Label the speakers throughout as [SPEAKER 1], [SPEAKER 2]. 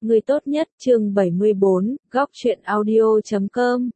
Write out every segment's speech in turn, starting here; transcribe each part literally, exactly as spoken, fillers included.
[SPEAKER 1] Người tốt nhất, chương bảy mươi bốn, góc truyện audio chấm com.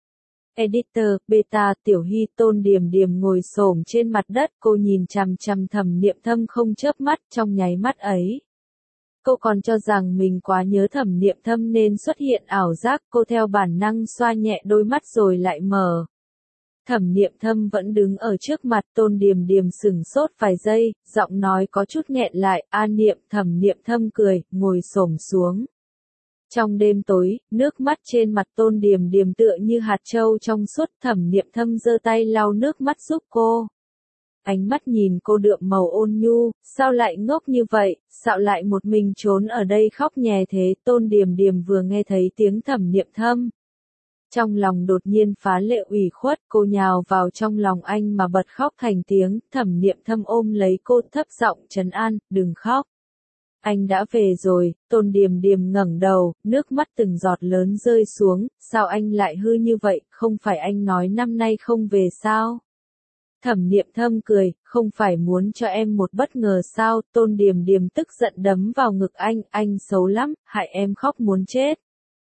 [SPEAKER 1] Editor, beta, Tiểu Hy, Tôn Điềm Điềm ngồi xổm trên mặt đất, cô nhìn chằm chằm Thẩm Niệm Thâm không chớp mắt, trong nháy mắt ấy. Cô còn cho rằng mình quá nhớ Thẩm Niệm Thâm nên xuất hiện ảo giác, cô theo bản năng xoa nhẹ đôi mắt rồi lại mở. Thẩm Niệm Thâm vẫn đứng ở trước mặt, Tôn Điềm Điềm sửng sốt vài giây, giọng nói có chút nghẹn lại, "A Niệm." Thẩm Niệm Thâm cười, ngồi xổm xuống. Trong đêm tối, nước mắt trên mặt Tôn Điềm Điềm tựa như hạt châu trong suốt, Thẩm Niệm Thâm giơ tay lau nước mắt giúp cô. Ánh mắt nhìn cô đượm màu ôn nhu, "Sao lại ngốc như vậy, sao lại một mình trốn ở đây khóc nhè thế?" Tôn Điềm Điềm vừa nghe thấy tiếng Thẩm Niệm Thâm, trong lòng đột nhiên phá lệ ủy khuất, cô nhào vào trong lòng anh mà bật khóc thành tiếng. Thẩm Niệm Thâm ôm lấy cô thấp giọng trấn an, "Đừng khóc. Anh đã về rồi." Tôn Điềm Điềm ngẩng đầu, nước mắt từng giọt lớn rơi xuống, "Sao anh lại hư như vậy, không phải anh nói năm nay không về sao?" Thẩm Niệm Thâm cười, "Không phải muốn cho em một bất ngờ sao?" Tôn Điềm Điềm tức giận đấm vào ngực anh, "Anh xấu lắm, hại em khóc muốn chết."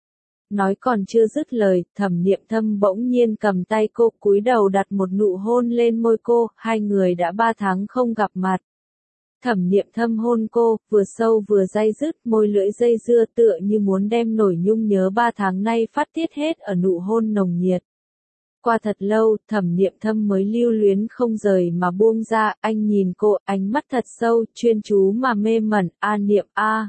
[SPEAKER 1] Nói còn chưa dứt lời, Thẩm Niệm Thâm bỗng nhiên cầm tay cô, cúi đầu đặt một nụ hôn lên môi cô, hai người đã ba tháng không gặp mặt. Thẩm Niệm Thâm hôn cô, vừa sâu vừa day dứt, môi lưỡi dây dưa tựa như muốn đem nổi nhung nhớ ba tháng nay phát tiết hết ở nụ hôn nồng nhiệt. Qua thật lâu, Thẩm Niệm Thâm mới lưu luyến không rời mà buông ra, anh nhìn cô, ánh mắt thật sâu, chuyên chú mà mê mẩn, "A Niệm a."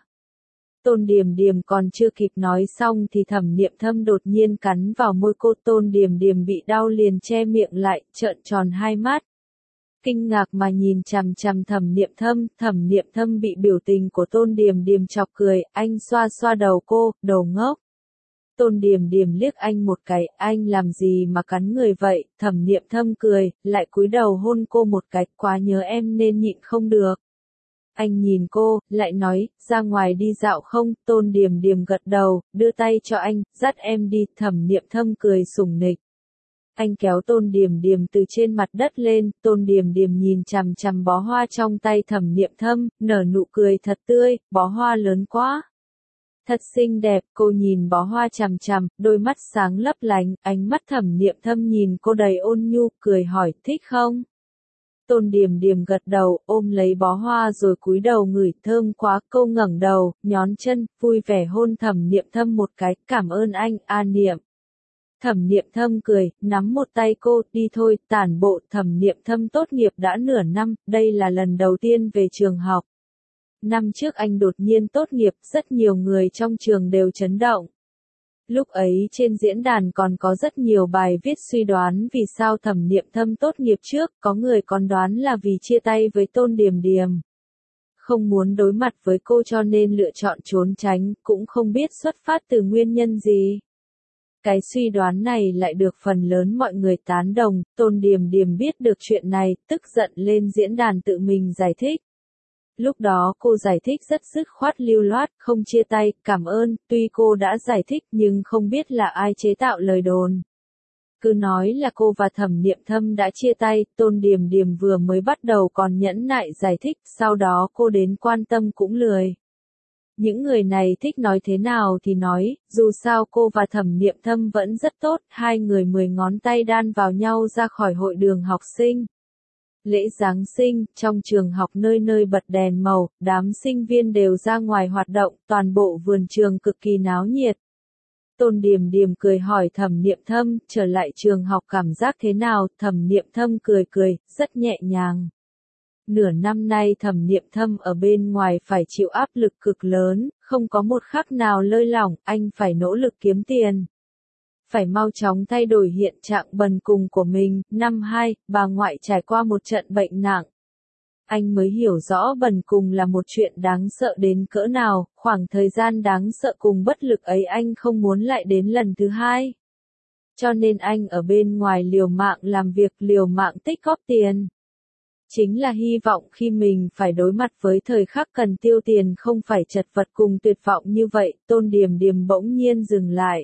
[SPEAKER 1] Tôn Điềm Điềm còn chưa kịp nói xong thì Thẩm Niệm Thâm đột nhiên cắn vào môi cô. Tôn Điềm Điềm bị đau liền che miệng lại, trợn tròn hai mắt, kinh ngạc mà nhìn chằm chằm Thẩm Niệm Thâm. Thẩm Niệm Thâm bị biểu tình của Tôn Điềm Điềm chọc cười, anh xoa xoa đầu cô, "Đồ ngốc." Tôn Điềm Điềm liếc anh một cái, "Anh làm gì mà cắn người vậy?" Thẩm Niệm Thâm cười, lại cúi đầu hôn cô một cái, "Quá nhớ em nên nhịn không được." Anh nhìn cô, lại nói, "Ra ngoài đi dạo không?" Tôn Điềm Điềm gật đầu, đưa tay cho anh, "Dắt em đi." Thẩm Niệm Thâm cười sủng nịch. Anh kéo Tôn Điềm Điềm từ trên mặt đất lên, Tôn Điềm Điềm nhìn chằm chằm bó hoa trong tay Thẩm Niệm Thâm, nở nụ cười thật tươi, "Bó hoa lớn quá. Thật xinh đẹp." Cô nhìn bó hoa chằm chằm, đôi mắt sáng lấp lánh, ánh mắt Thẩm Niệm Thâm nhìn cô đầy ôn nhu, cười hỏi, "Thích không?" Tôn Điềm Điềm gật đầu, ôm lấy bó hoa rồi cúi đầu ngửi, "Thơm quá." Cô ngẩng đầu, nhón chân, vui vẻ hôn Thẩm Niệm Thâm một cái, "Cảm ơn anh, A Niệm." Thẩm Niệm Thâm cười, nắm một tay cô, "Đi thôi." Tản bộ. Thẩm Niệm Thâm tốt nghiệp đã nửa năm, đây là lần đầu tiên về trường học. Năm trước anh đột nhiên tốt nghiệp, rất nhiều người trong trường đều chấn động. Lúc ấy trên diễn đàn còn có rất nhiều bài viết suy đoán vì sao Thẩm Niệm Thâm tốt nghiệp trước, có người còn đoán là vì chia tay với Tôn Điềm Điềm. Không muốn đối mặt với cô cho nên lựa chọn trốn tránh, cũng không biết xuất phát từ nguyên nhân gì. Cái suy đoán này lại được phần lớn mọi người tán đồng. Tôn Điềm Điềm biết được chuyện này, tức giận lên diễn đàn tự mình giải thích. Lúc đó cô giải thích rất dứt khoát lưu loát, "Không chia tay, cảm ơn." Tuy cô đã giải thích nhưng không biết là ai chế tạo lời đồn. Cứ nói là cô và Thẩm Niệm Thâm đã chia tay. Tôn Điềm Điềm vừa mới bắt đầu còn nhẫn nại giải thích, sau đó cô đến quan tâm cũng lười. Những người này thích nói thế nào thì nói, dù sao cô và Thẩm Niệm Thâm vẫn rất tốt, hai người mười ngón tay đan vào nhau ra khỏi hội đường học sinh. Lễ Giáng sinh, trong trường học nơi nơi bật đèn màu, đám sinh viên đều ra ngoài hoạt động, toàn bộ vườn trường cực kỳ náo nhiệt. Tôn Điềm Điềm cười hỏi Thẩm Niệm Thâm, "Trở lại trường học cảm giác thế nào?" Thẩm Niệm Thâm cười cười, rất nhẹ nhàng. Nửa năm nay Thẩm Niệm Thâm ở bên ngoài phải chịu áp lực cực lớn, không có một khắc nào lơi lỏng, anh phải nỗ lực kiếm tiền. Phải mau chóng thay đổi hiện trạng bần cùng của mình. Năm hai, bà ngoại trải qua một trận bệnh nặng. Anh mới hiểu rõ bần cùng là một chuyện đáng sợ đến cỡ nào, khoảng thời gian đáng sợ cùng bất lực ấy anh không muốn lại đến lần thứ hai. Cho nên anh ở bên ngoài liều mạng làm việc, liều mạng tích góp tiền. Chính là hy vọng khi mình phải đối mặt với thời khắc cần tiêu tiền không phải chật vật cùng tuyệt vọng như vậy. Tôn Điềm Điềm bỗng nhiên dừng lại.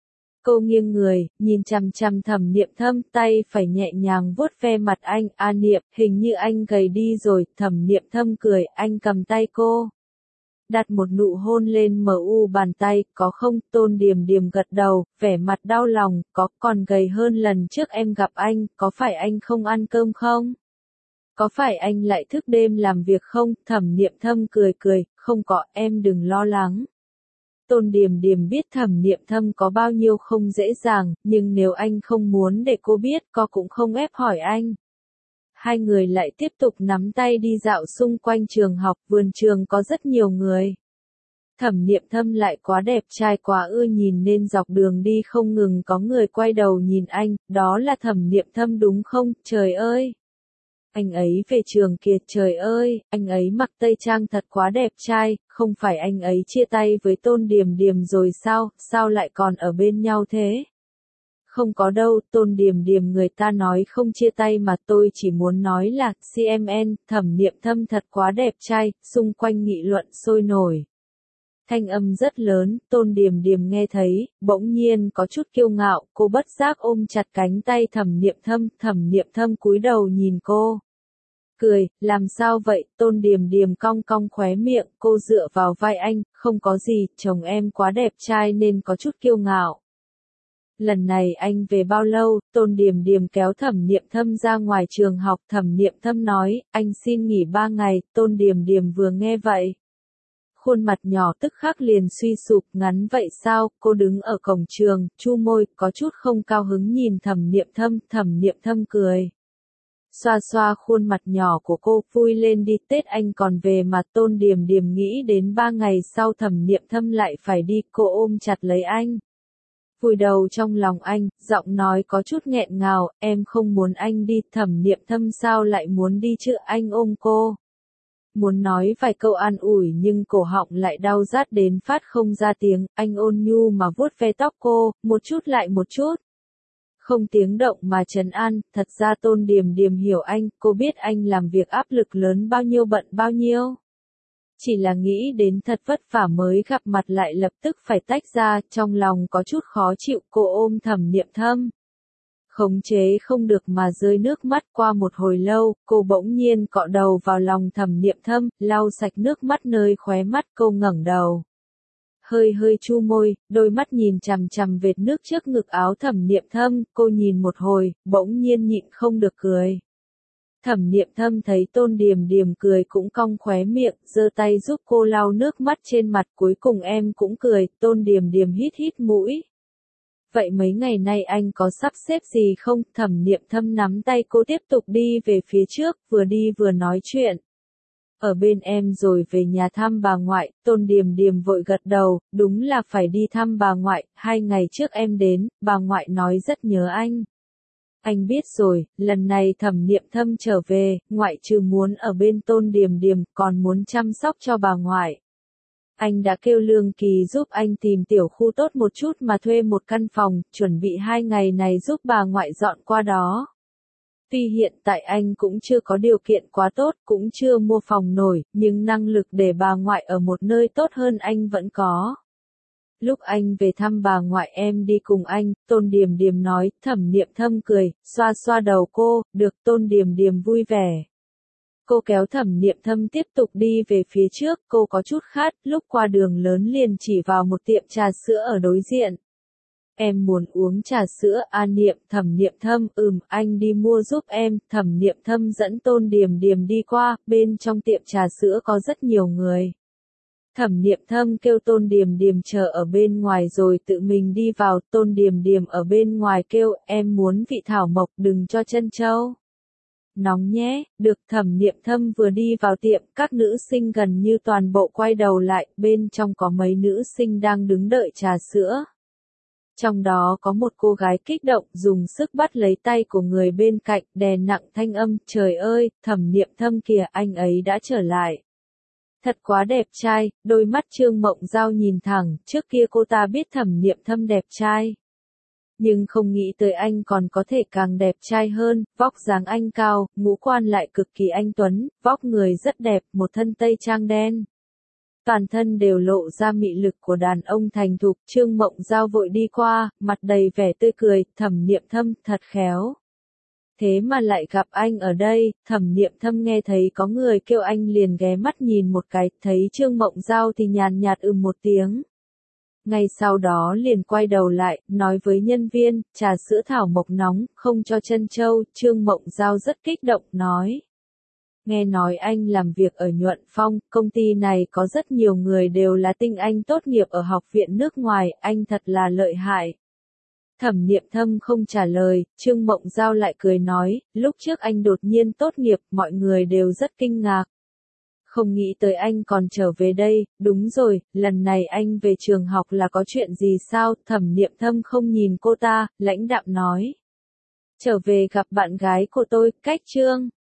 [SPEAKER 1] Cô nghiêng người, nhìn chằm chằm Thẩm Niệm Thâm, tay phải nhẹ nhàng vuốt ve mặt anh, "A Niệm, hình như anh gầy đi rồi." Thẩm Niệm Thâm cười, anh cầm tay cô. đặt một nụ hôn lên mờ u bàn tay, có không? Tôn Điềm Điềm gật đầu, vẻ mặt đau lòng, có, còn gầy hơn lần trước em gặp anh, có phải anh không ăn cơm không? Có phải anh lại thức đêm làm việc không? Thẩm Niệm Thâm cười cười, không có, em đừng lo lắng. Tôn Điềm Điềm biết Thẩm Niệm Thâm có bao nhiêu không dễ dàng, nhưng nếu anh không muốn để cô biết, cô cũng không ép hỏi anh. Hai người lại tiếp tục nắm tay đi dạo xung quanh trường học, vườn trường có rất nhiều người. Thẩm Niệm Thâm lại quá đẹp trai quá ưa nhìn nên dọc đường đi không ngừng có người quay đầu nhìn anh, đó là Thẩm Niệm Thâm đúng không? Trời ơi! Anh ấy về trường kìa, trời ơi, anh ấy mặc tây trang thật quá đẹp trai, không phải anh ấy chia tay với Tôn Điềm Điềm rồi sao, sao lại còn ở bên nhau thế? Không có đâu, Tôn Điềm Điềm người ta nói không chia tay mà tôi chỉ muốn nói là, xê em en, Thẩm Niệm Thâm thật quá đẹp trai, xung quanh nghị luận sôi nổi. Thanh âm rất lớn, Tôn Điềm Điềm nghe thấy, bỗng nhiên có chút kiêu ngạo, cô bất giác ôm chặt cánh tay Thẩm Niệm Thâm, Thẩm Niệm Thâm cúi đầu nhìn cô. Cười, làm sao vậy? Tôn Điềm Điềm cong cong khóe miệng, cô dựa vào vai anh, không có gì, chồng em quá đẹp trai nên có chút kiêu ngạo. Lần này anh về bao lâu? Tôn Điềm Điềm kéo Thẩm Niệm Thâm ra ngoài trường học, Thẩm Niệm Thâm nói, anh xin nghỉ ba ngày, Tôn Điềm Điềm vừa nghe vậy. Khuôn mặt nhỏ tức khắc liền suy sụp, ngắn vậy sao? Cô đứng ở cổng trường, chu môi, có chút không cao hứng nhìn Thẩm Niệm Thâm, Thẩm Niệm Thâm cười. Xoa xoa khuôn mặt nhỏ của cô, vui lên đi, Tết anh còn về mà. Tôn Điềm Điềm nghĩ đến ba ngày sau Thẩm Niệm Thâm lại phải đi, cô ôm chặt lấy anh. Vùi đầu trong lòng anh, giọng nói có chút nghẹn ngào, em không muốn anh đi. Thẩm Niệm Thâm sao lại muốn đi chứ? Anh ôm cô. Muốn nói vài câu an ủi nhưng cổ họng lại đau rát đến phát không ra tiếng, anh ôn nhu mà vuốt ve tóc cô, một chút lại một chút. Không tiếng động mà trấn an, thật ra Tôn Điềm Điềm hiểu anh, cô biết anh làm việc áp lực lớn bao nhiêu bận bao nhiêu. Chỉ là nghĩ đến thật vất vả mới gặp mặt lại lập tức phải tách ra, trong lòng có chút khó chịu, cô ôm Thẩm Niệm Thâm. Khống chế không được mà rơi nước mắt. Qua một hồi lâu, cô bỗng nhiên cọ đầu vào lòng Thẩm Niệm Thâm, lau sạch nước mắt nơi khóe mắt, cô ngẩng đầu. Hơi hơi chu môi, đôi mắt nhìn chằm chằm vệt nước trước ngực áo Thẩm Niệm Thâm, cô nhìn một hồi, bỗng nhiên nhịn không được cười. Thẩm Niệm Thâm thấy Tôn Điềm Điềm cười cũng cong khóe miệng, giơ tay giúp cô lau nước mắt trên mặt, cuối cùng em cũng cười. Tôn Điềm Điềm hít hít mũi. Vậy mấy ngày nay anh có sắp xếp gì không? Thẩm Niệm Thâm nắm tay cô tiếp tục đi về phía trước, vừa đi vừa nói chuyện. Ở bên em rồi về nhà thăm bà ngoại. Tôn Điềm Điềm vội gật đầu, đúng là phải đi thăm bà ngoại, hai ngày trước em đến, bà ngoại nói rất nhớ anh. Anh biết rồi, lần này Thẩm Niệm Thâm trở về, ngoại trừ muốn ở bên Tôn Điềm Điềm, còn muốn chăm sóc cho bà ngoại. Anh đã kêu Lương Kỳ giúp anh tìm tiểu khu tốt một chút mà thuê một căn phòng, chuẩn bị hai ngày này giúp bà ngoại dọn qua đó. Tuy hiện tại anh cũng chưa có điều kiện quá tốt, cũng chưa mua phòng nổi, nhưng năng lực để bà ngoại ở một nơi tốt hơn anh vẫn có. Lúc anh về thăm bà ngoại em đi cùng anh, Tôn Điềm Điềm nói. Thẩm Niệm Thâm cười, xoa xoa đầu cô, được. Tôn Điềm Điềm vui vẻ. Cô kéo Thẩm Niệm Thâm tiếp tục đi về phía trước, cô có chút khát, lúc qua đường lớn liền chỉ vào một tiệm trà sữa ở đối diện. Em muốn uống trà sữa. A Niệm. Thẩm Niệm Thâm, ừm, anh đi mua giúp em. Thẩm Niệm Thâm dẫn Tôn Điềm Điềm đi qua, bên trong tiệm trà sữa có rất nhiều người. Thẩm Niệm Thâm kêu Tôn Điềm Điềm chờ ở bên ngoài rồi tự mình đi vào. Tôn Điềm Điềm ở bên ngoài kêu, em muốn vị thảo mộc, đừng cho trân châu. Nóng nhé, được. Thẩm Niệm Thâm vừa đi vào tiệm, các nữ sinh gần như toàn bộ quay đầu lại, bên trong có mấy nữ sinh đang đứng đợi trà sữa. Trong đó có một cô gái kích động, dùng sức bắt lấy tay của người bên cạnh, đè nặng thanh âm, trời ơi, Thẩm Niệm Thâm kìa, anh ấy đã trở lại. Thật quá đẹp trai. Đôi mắt Trương Mộng Giao nhìn thẳng, trước kia cô ta biết Thẩm Niệm Thâm đẹp trai. Nhưng không nghĩ tới anh còn có thể càng đẹp trai hơn, vóc dáng anh cao, ngũ quan lại cực kỳ anh tuấn, vóc người rất đẹp, một thân tây trang đen. Toàn thân đều lộ ra mị lực của đàn ông thành thục. Trương Mộng Giao vội đi qua, mặt đầy vẻ tươi cười, Thẩm Niệm Thâm, thật khéo. Thế mà lại gặp anh ở đây, Thẩm Niệm Thâm nghe thấy có người kêu anh liền ghé mắt nhìn một cái, thấy Trương Mộng Giao thì nhàn nhạt ừm một tiếng. Ngay sau đó liền quay đầu lại, nói với nhân viên, trà sữa thảo mộc nóng, không cho trân châu, Trương Mộng Giao rất kích động, nói. Nghe nói anh làm việc ở Nhuận Phong, công ty này có rất nhiều người đều là tinh anh tốt nghiệp ở học viện nước ngoài, anh thật là lợi hại. Thẩm Niệm Thâm không trả lời, Trương Mộng Giao lại cười nói, lúc trước anh đột nhiên tốt nghiệp, mọi người đều rất kinh ngạc. Không nghĩ tới anh còn trở về đây, đúng rồi, lần này anh về trường học là có chuyện gì sao, Thẩm Niệm Thâm không nhìn cô ta, lãnh đạm nói. Trở về gặp bạn gái của tôi, cách Trương.